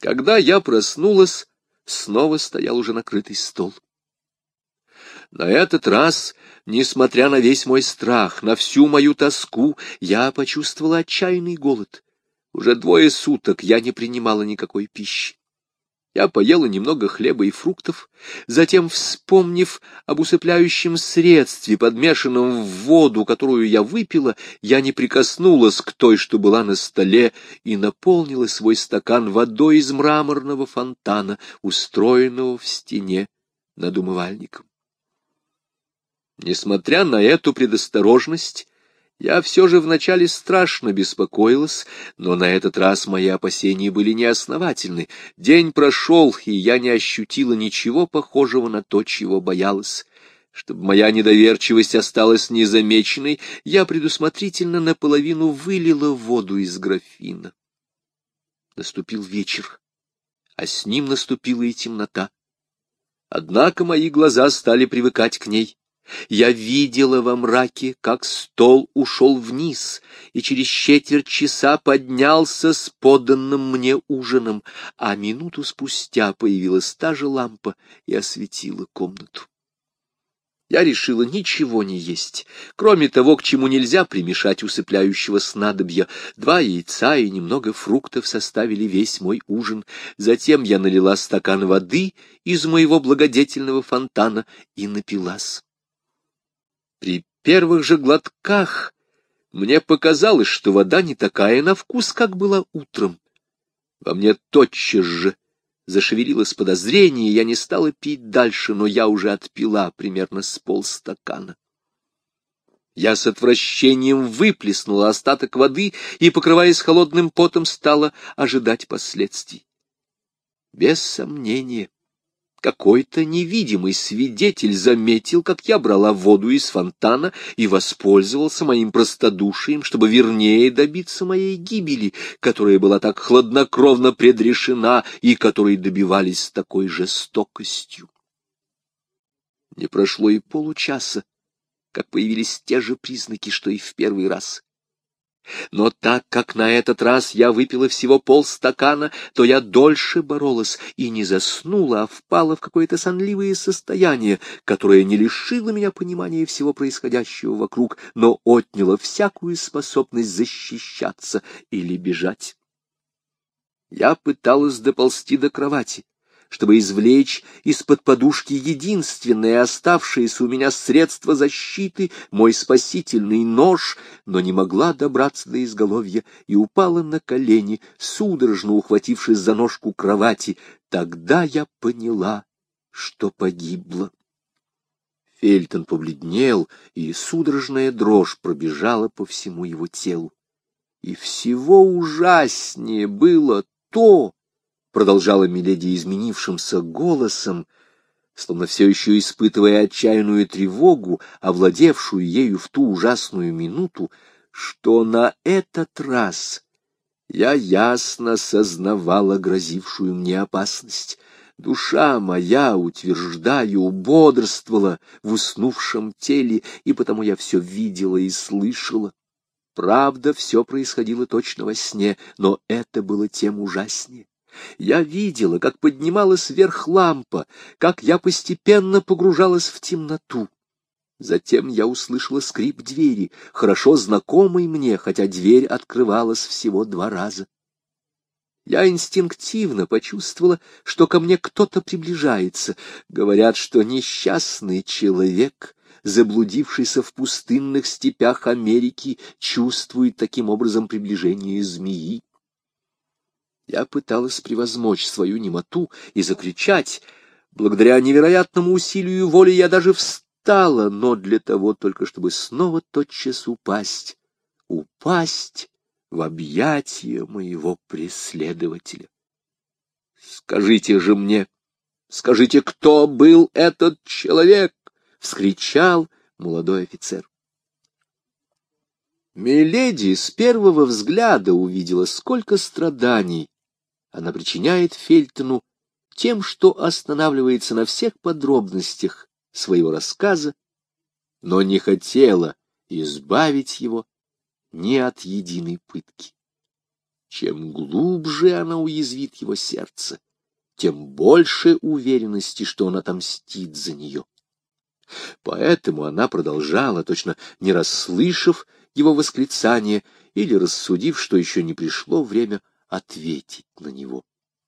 Когда я проснулась, снова стоял уже накрытый стол. На этот раз, несмотря на весь мой страх, на всю мою тоску, я почувствовала отчаянный голод. Уже 2 суток я не принимала никакой пищи. Я поела немного хлеба и фруктов, затем, вспомнив об усыпляющем средстве, подмешанном в воду, которую я выпила, я не прикоснулась к той, что была на столе, и наполнила свой стакан водой из мраморного фонтана, устроенного в стене над умывальником. Несмотря на эту предосторожность, я все же вначале страшно беспокоилась, но на этот раз мои опасения были неосновательны. День прошел, и я не ощутила ничего похожего на то, чего боялась. Чтобы моя недоверчивость осталась незамеченной, я предусмотрительно наполовину вылила воду из графина. Наступил вечер, а с ним наступила и темнота. Однако мои глаза стали привыкать к ней. Я видела во мраке, как стол ушел вниз, и через 1/4 часа поднялся с поданным мне ужином, а минуту спустя появилась та же лампа и осветила комнату. Я решила ничего не есть, кроме того, к чему нельзя примешать усыпляющего снадобья. 2 яйца и немного фруктов составили весь мой ужин. Затем я налила стакан воды из моего благодетельного фонтана и напилась. При первых же глотках мне показалось, что вода не такая на вкус, как была утром. Во мне тотчас же зашевелилось подозрение, и я не стала пить дальше, но я уже отпила примерно с полстакана. Я с отвращением выплеснула остаток воды и, покрываясь холодным потом, стала ожидать последствий. Без сомнения, какой-то невидимый свидетель заметил, как я брала воду из фонтана и воспользовался моим простодушием, чтобы вернее добиться моей гибели, которая была так хладнокровно предрешена и которой добивались с такой жестокостью. Не прошло и получаса, как появились те же признаки, что и в первый раз. Но так как на этот раз я выпила всего полстакана, то я дольше боролась и не заснула, а впала в какое-то сонливое состояние, которое не лишило меня понимания всего происходящего вокруг, но отняло всякую способность защищаться или бежать. Я пыталась доползти до кровати, чтобы извлечь из-под подушки единственное оставшееся у меня средство защиты, мой спасительный нож, но не могла добраться до изголовья и упала на колени, судорожно ухватившись за ножку кровати. Тогда я поняла, что погибла. Фельтон побледнел, и судорожная дрожь пробежала по всему его телу. И всего ужаснее было то, продолжала миледи изменившимся голосом, словно все еще испытывая отчаянную тревогу, овладевшую ею в ту ужасную минуту, что на этот раз я ясно сознавала грозившую мне опасность. Душа моя, утверждаю, бодрствовала в уснувшем теле, и потому я все видела и слышала. Правда, все происходило точно во сне, но это было тем ужаснее. Я видела, как поднималась вверх лампа, как я постепенно погружалась в темноту. Затем я услышала скрип двери, хорошо знакомый мне, хотя дверь открывалась всего 2 раза. Я инстинктивно почувствовала, что ко мне кто-то приближается. Говорят, что несчастный человек, заблудившийся в пустынных степях Америки, чувствует таким образом приближение змеи. Я пыталась превозмочь свою немоту и закричать. Благодаря невероятному усилию воли я даже встала, но для того только, чтобы снова тотчас упасть в объятия моего преследователя. «Скажите же мне, скажите, кто был этот человек?» — вскричал молодой офицер. Миледи с первого взгляда увидела, сколько страданий она причиняет Фельтону тем, что останавливается на всех подробностях своего рассказа, но не хотела избавить его ни от единой пытки. чем глубже она уязвит его сердце, тем больше уверенности, что он отомстит за нее. Поэтому она продолжала, точно не расслышав его восклицание или рассудив, что еще не пришло время ответить на него.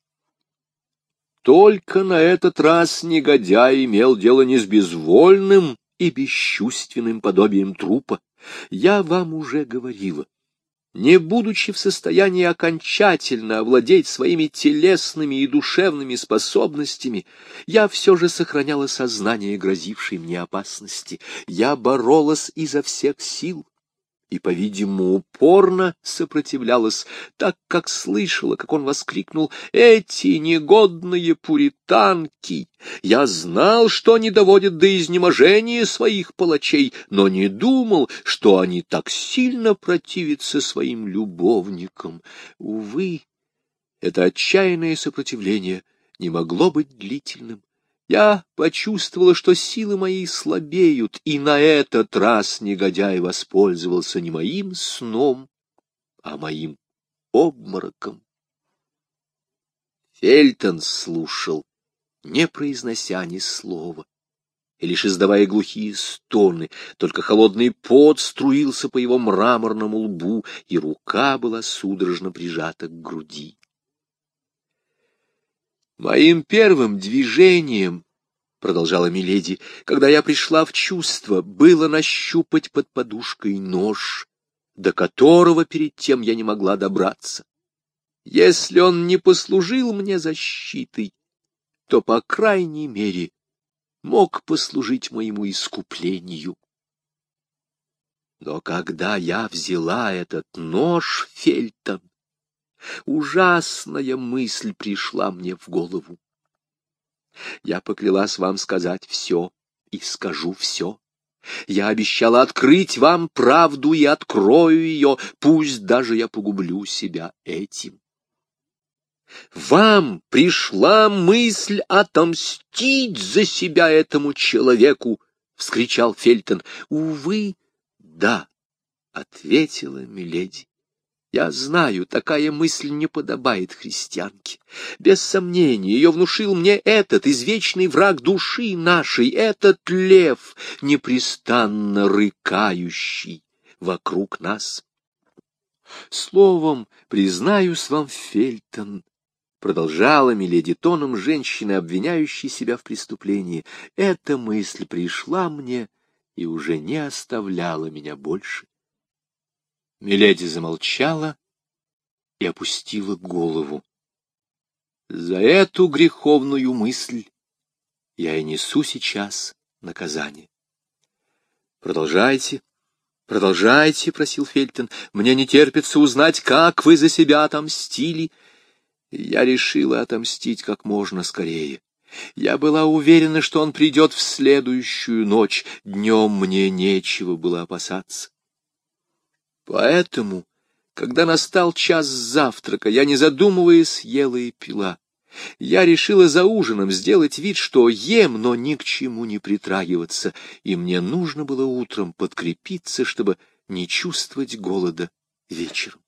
Только на этот раз негодяй имел дело не с безвольным и бесчувственным подобием трупа. Я вам уже говорила, не будучи в состоянии окончательно овладеть своими телесными и душевными способностями, я все же сохраняла сознание грозившей мне опасности. Я боролась изо всех сил и, по-видимому, упорно сопротивлялась, так как слышала, как он воскликнул: «Эти негодные пуританки! Я знал, что они доводят до изнеможения своих палачей, но не думал, что они так сильно противятся своим любовникам». Увы, это отчаянное сопротивление не могло быть длительным. Я почувствовала, что силы мои слабеют, и на этот раз негодяй воспользовался не моим сном, а моим обмороком. Фельтон слушал, не произнося ни слова, и лишь издавая глухие стоны, только холодный пот струился по его мраморному лбу, и рука была судорожно прижата к груди. Моим первым движением, — продолжала миледи, — когда я пришла в чувство, было нащупать под подушкой нож, до которого перед тем я не могла добраться. Если он не послужил мне защитой, то, по крайней мере, мог послужить моему искуплению. Но когда я взяла этот нож, Фельтон, ужасная мысль пришла мне в голову. Я поклялась вам сказать все и скажу все. Я обещала открыть вам правду и открою ее, пусть даже я погублю себя этим. Вам пришла мысль отомстить за себя этому человеку, — вскричал Фельтон. — Увы, да, — ответила миледи. Я знаю, такая мысль не подобает христианке. Без сомнения, ее внушил мне этот извечный враг души нашей, этот лев, непрестанно рыкающий вокруг нас. Словом, признаюсь вам, Фельтон, — продолжала миледи тоном женщины, обвиняющей себя в преступлении, — эта мысль пришла мне и уже не оставляла меня больше. Миледи замолчала и опустила голову. За эту греховную мысль я и несу сейчас наказание. — Продолжайте, продолжайте, — просил Фельтон. — Мне не терпится узнать, как вы за себя отомстили. Я решила отомстить как можно скорее. Я была уверена, что он придет в следующую ночь. Днем мне нечего было опасаться. Поэтому, когда настал час завтрака, я, не задумываясь, ела и пила. Я решила за ужином сделать вид, что ем, но ни к чему не притрагиваться, и мне нужно было утром подкрепиться, чтобы не чувствовать голода вечером.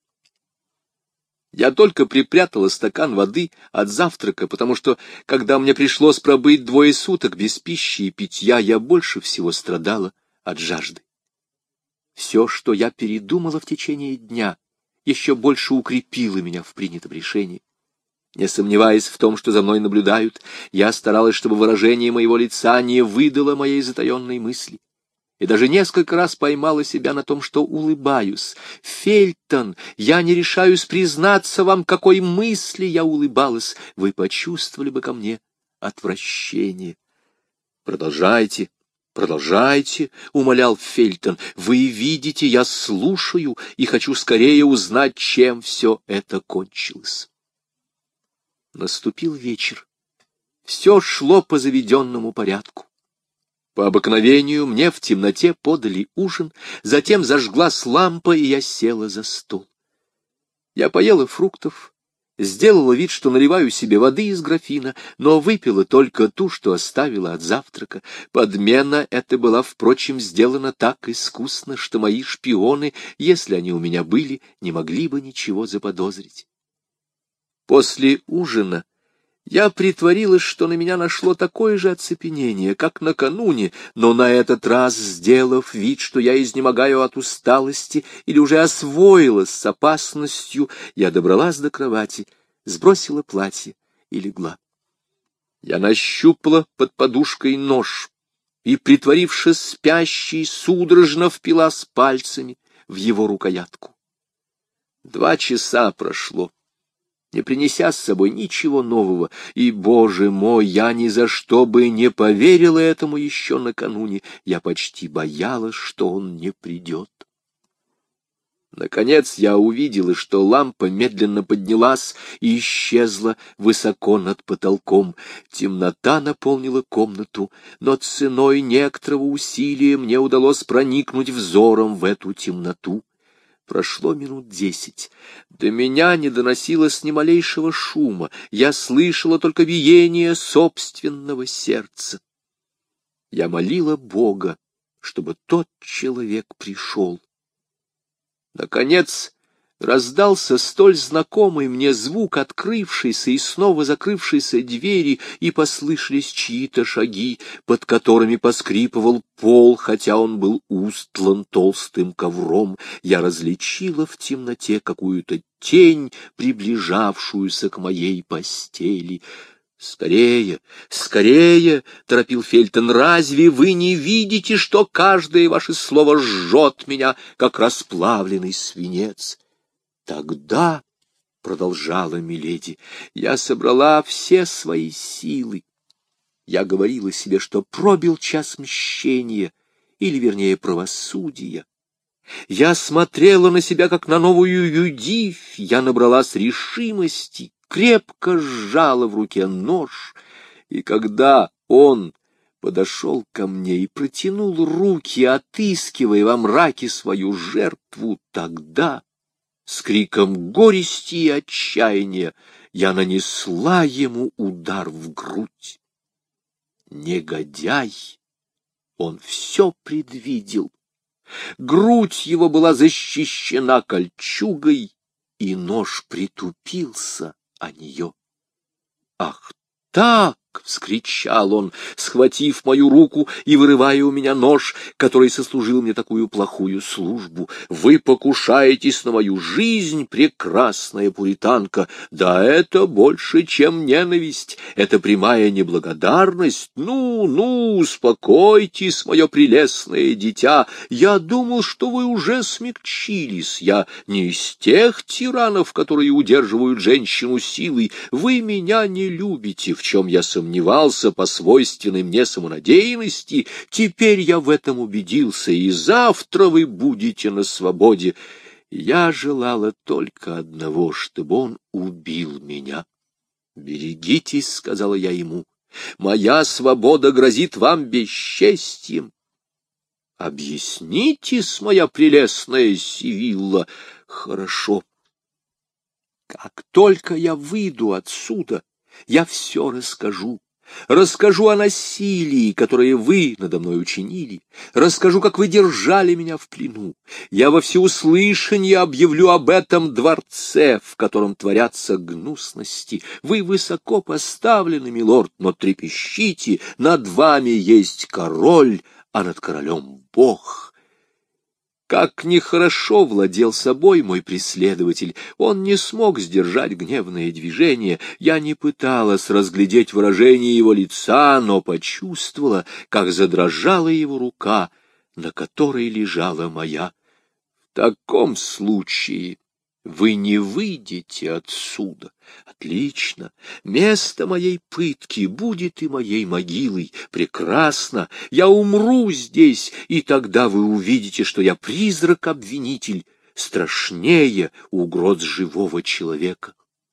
Я только припрятала стакан воды от завтрака, потому что, когда мне пришлось пробыть 2 суток без пищи и питья, я больше всего страдала от жажды. Все, что я передумала в течение дня, еще больше укрепило меня в принятом решении. Не сомневаясь в том, что за мной наблюдают, я старалась, чтобы выражение моего лица не выдало моей затаенной мысли. И даже несколько раз поймала себя на том, что улыбаюсь. Фельтон, я не решаюсь признаться вам, какой мысли я улыбалась. Вы почувствовали бы ко мне отвращение. Продолжайте. «Продолжайте», — умолял Фельтон. «Вы видите, я слушаю и хочу скорее узнать, чем все это кончилось». Наступил вечер. Все шло по заведенному порядку. По обыкновению мне в темноте подали ужин, затем зажглась лампа, и я села за стол. Я поела фруктов сделала вид, что наливаю себе воды из графина, но выпила только ту, что оставила от завтрака. Подмена эта была, впрочем, сделана так искусно, что мои шпионы, если они у меня были, не могли бы ничего заподозрить. После ужина я притворилась, что на меня нашло такое же оцепенение, как накануне, но на этот раз, сделав вид, что я изнемогаю от усталости или уже освоилась с опасностью, я добралась до кровати, сбросила платье и легла. Я нащупала под подушкой нож и, притворившись спящей, судорожно впилась пальцами в его рукоятку. 2 часа прошло, не принеся с собой ничего нового, и, Боже мой, я ни за что бы не поверила этому еще накануне, я почти боялась, что он не придет. Наконец я увидела, что лампа медленно поднялась и исчезла высоко над потолком. Темнота наполнила комнату, но ценой некоторого усилия мне удалось проникнуть взором в эту темноту. Прошло минут 10. До меня не доносилось ни малейшего шума. Я слышала только биение собственного сердца. Я молила Бога, чтобы тот человек пришел. Наконец раздался столь знакомый мне звук открывшейся и снова закрывшейся двери, и послышались чьи-то шаги, под которыми поскрипывал пол, хотя он был устлан толстым ковром. Я различила в темноте какую-то тень, приближавшуюся к моей постели. «Скорее, скорее!» — торопил Фельтон. «Разве вы не видите, что каждое ваше слово жжет меня, как расплавленный свинец?» «Тогда, — продолжала миледи, — я собрала все свои силы. Я говорила себе, что пробил час мщения, или, вернее, правосудия. Я смотрела на себя, как на новую Юдифь. Я набралась решимости, крепко сжала в руке нож, и когда он подошел ко мне и протянул руки, отыскивая во мраке свою жертву, тогда, с криком горести и отчаяния, я нанесла ему удар в грудь. Негодяй! Он все предвидел. Грудь его была защищена кольчугой, и нож притупился о нее. «Ах так!» — вскричал он, схватив мою руку и вырывая у меня нож, который сослужил мне такую плохую службу. «Вы покушаетесь на мою жизнь, прекрасная пуританка! Да это больше, чем ненависть, это прямая неблагодарность! Ну, ну, успокойтесь, мое прелестное дитя! Я думал, что вы уже смягчились. Я не из тех тиранов, которые удерживают женщину силой. Вы меня не любите, в чем я сомневался по свойственной мне самонадеянности. Теперь я в этом убедился, и завтра вы будете на свободе. Я желала только одного, чтобы он убил меня. «Берегитесь», — сказала я ему, — «моя свобода грозит вам бесчестьем». «Объяснитесь, моя прелестная Сивилла». «Хорошо. Как только я выйду отсюда, я все расскажу. Расскажу о насилии, которое вы надо мной учинили. Расскажу, как вы держали меня в плену. Я во всеуслышание объявлю об этом дворце, в котором творятся гнусности. Вы высоко поставлены, милорд, но трепещите. Над вами есть король, а над королем Бог». Как нехорошо владел собой мой преследователь, он не смог сдержать гневное движение. Я не пыталась разглядеть выражение его лица, но почувствовала, как задрожала его рука, на которой лежала моя. «В таком случае вы не выйдете отсюда. Отлично. Место моей пытки будет и моей могилой. Прекрасно. Я умру здесь, и тогда вы увидите, что я призрак-обвинитель, страшнее угроз живого человека».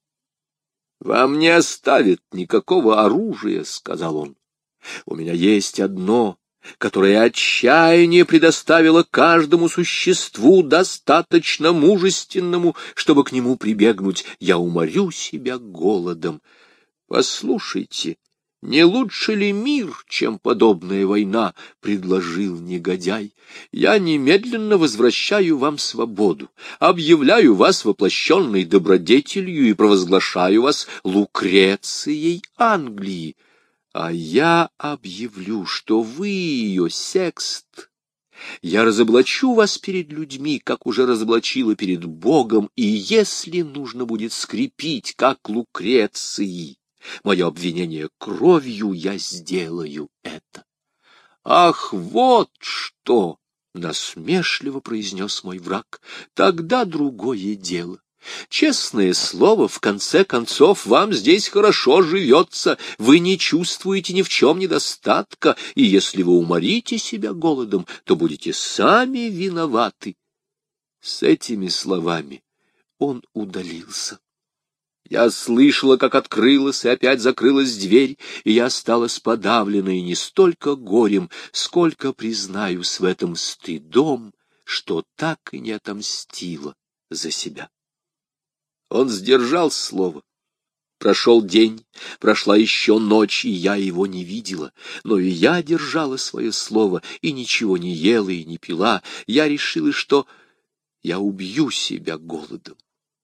«Вам не оставят никакого оружия», — сказал он. «У меня есть одно, которое отчаяние предоставило каждому существу, достаточно мужественному, чтобы к нему прибегнуть, я уморю себя голодом. Послушайте, не лучше ли мир, чем подобная война, — предложил негодяй. Я немедленно возвращаю вам свободу, объявляю вас воплощенной добродетелью и провозглашаю вас Лукрецией Англии. А я объявлю, что вы ее, Секст. Я разоблачу вас перед людьми, как уже разоблачила перед Богом, и если нужно будет скрепить, как Лукреции, мое обвинение кровью, я сделаю это. Ах, вот что! — насмешливо произнес мой враг. Тогда другое дело. Честное слово, в конце концов, вам здесь хорошо живется, вы не чувствуете ни в чем недостатка, и если вы уморите себя голодом, то будете сами виноваты. С этими словами он удалился. Я слышала, как открылась и опять закрылась дверь, и я осталась подавленной не столько горем, сколько, признаюсь в этом, стыдом, что так и не отомстила за себя. Он сдержал слово. Прошел день, прошла еще ночь, и я его не видела. Но и я держала свое слово, и ничего не ела и не пила. Я решила, что я убью себя голодом.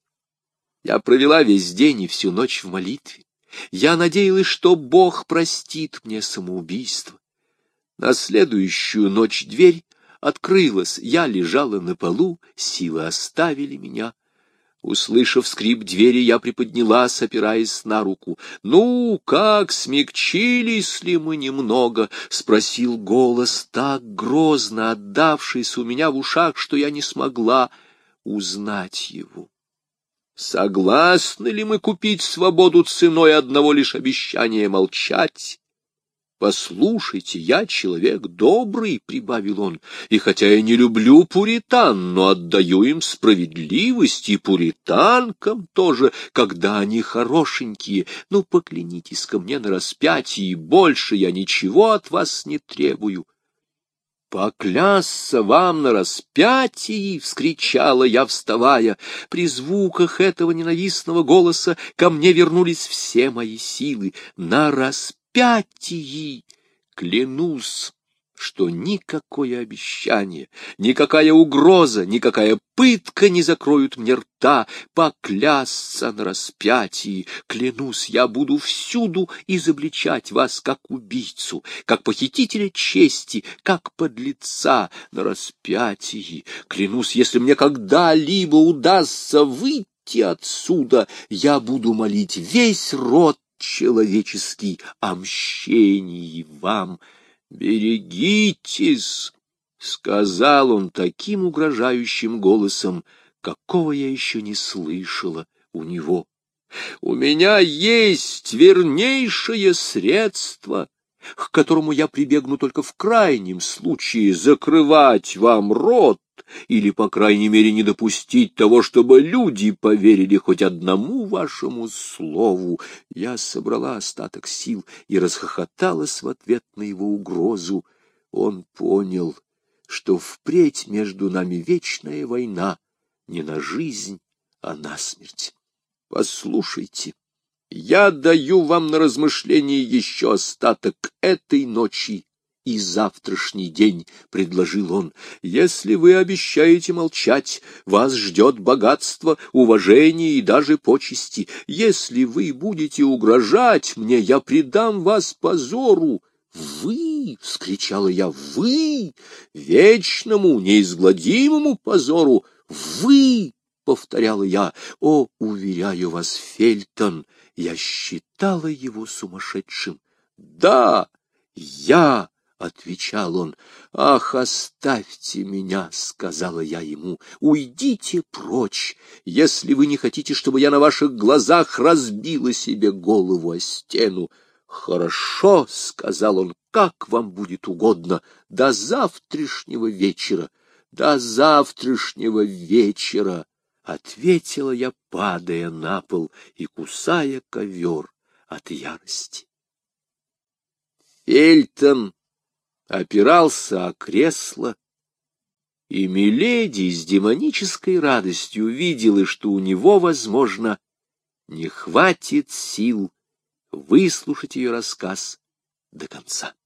Я провела весь день и всю ночь в молитве. Я надеялась, что Бог простит мне самоубийство. На следующую ночь дверь открылась, я лежала на полу, силы оставили меня. Услышав скрип двери, я приподнялась, опираясь на руку. «Ну, как, смягчились ли мы немного?» — спросил голос, так грозно отдавшийся у меня в ушах, что я не смогла узнать его. «Согласны ли мы купить свободу ценой одного лишь обещания молчать?» «Послушайте, я человек добрый», — прибавил он, — «и хотя я не люблю пуритан, но отдаю им справедливость, и пуританкам тоже, когда они хорошенькие. Ну, поклянитесь ко мне на распятии, и больше я ничего от вас не требую». «Поклясться вам на распятии!» — вскричала я, вставая. При звуках этого ненавистного голоса ко мне вернулись все мои силы. «На распятии!» Клянусь, что никакое обещание, никакая угроза, никакая пытка не закроют мне рта. Поклясться на распятии, клянусь, я буду всюду изобличать вас как убийцу, как похитителя чести, как подлеца на распятии. Клянусь, если мне когда-либо удастся выйти отсюда, я буду молить весь род человеческий о мщении вам. «Берегитесь!» — сказал он таким угрожающим голосом, какого я еще не слышала у него. «У меня есть вернейшее средство, к которому я прибегну только в крайнем случае — закрывать вам рот или, по крайней мере, не допустить того, чтобы люди поверили хоть одному вашему слову». Я собрала остаток сил и расхохоталась в ответ на его угрозу. Он понял, что впредь между нами вечная война не на жизнь, а на смерть. «Послушайте, я даю вам на размышление еще остаток этой ночи и завтрашний день», — предложил он. «Если вы обещаете молчать, вас ждет богатство, уважение и даже почести. Если вы будете угрожать мне, я предам вас позору». «Вы!» — вскричала я. «Вы! Вечному, неизгладимому позору! Вы!» — повторяла я. «О, уверяю вас, Фельтон, я считала его сумасшедшим». «Да, я!» — отвечал он. «Ах, оставьте меня!» — сказала я ему. «Уйдите прочь, если вы не хотите, чтобы я на ваших глазах разбила себе голову о стену». «Хорошо», — сказал он, — «как вам будет угодно. До завтрашнего вечера». «До завтрашнего вечера», — ответила я, падая на пол и кусая ковер от ярости. Фельтон опирался о кресло, и миледи с демонической радостью видела, что у него, возможно, не хватит сил выслушать ее рассказ до конца.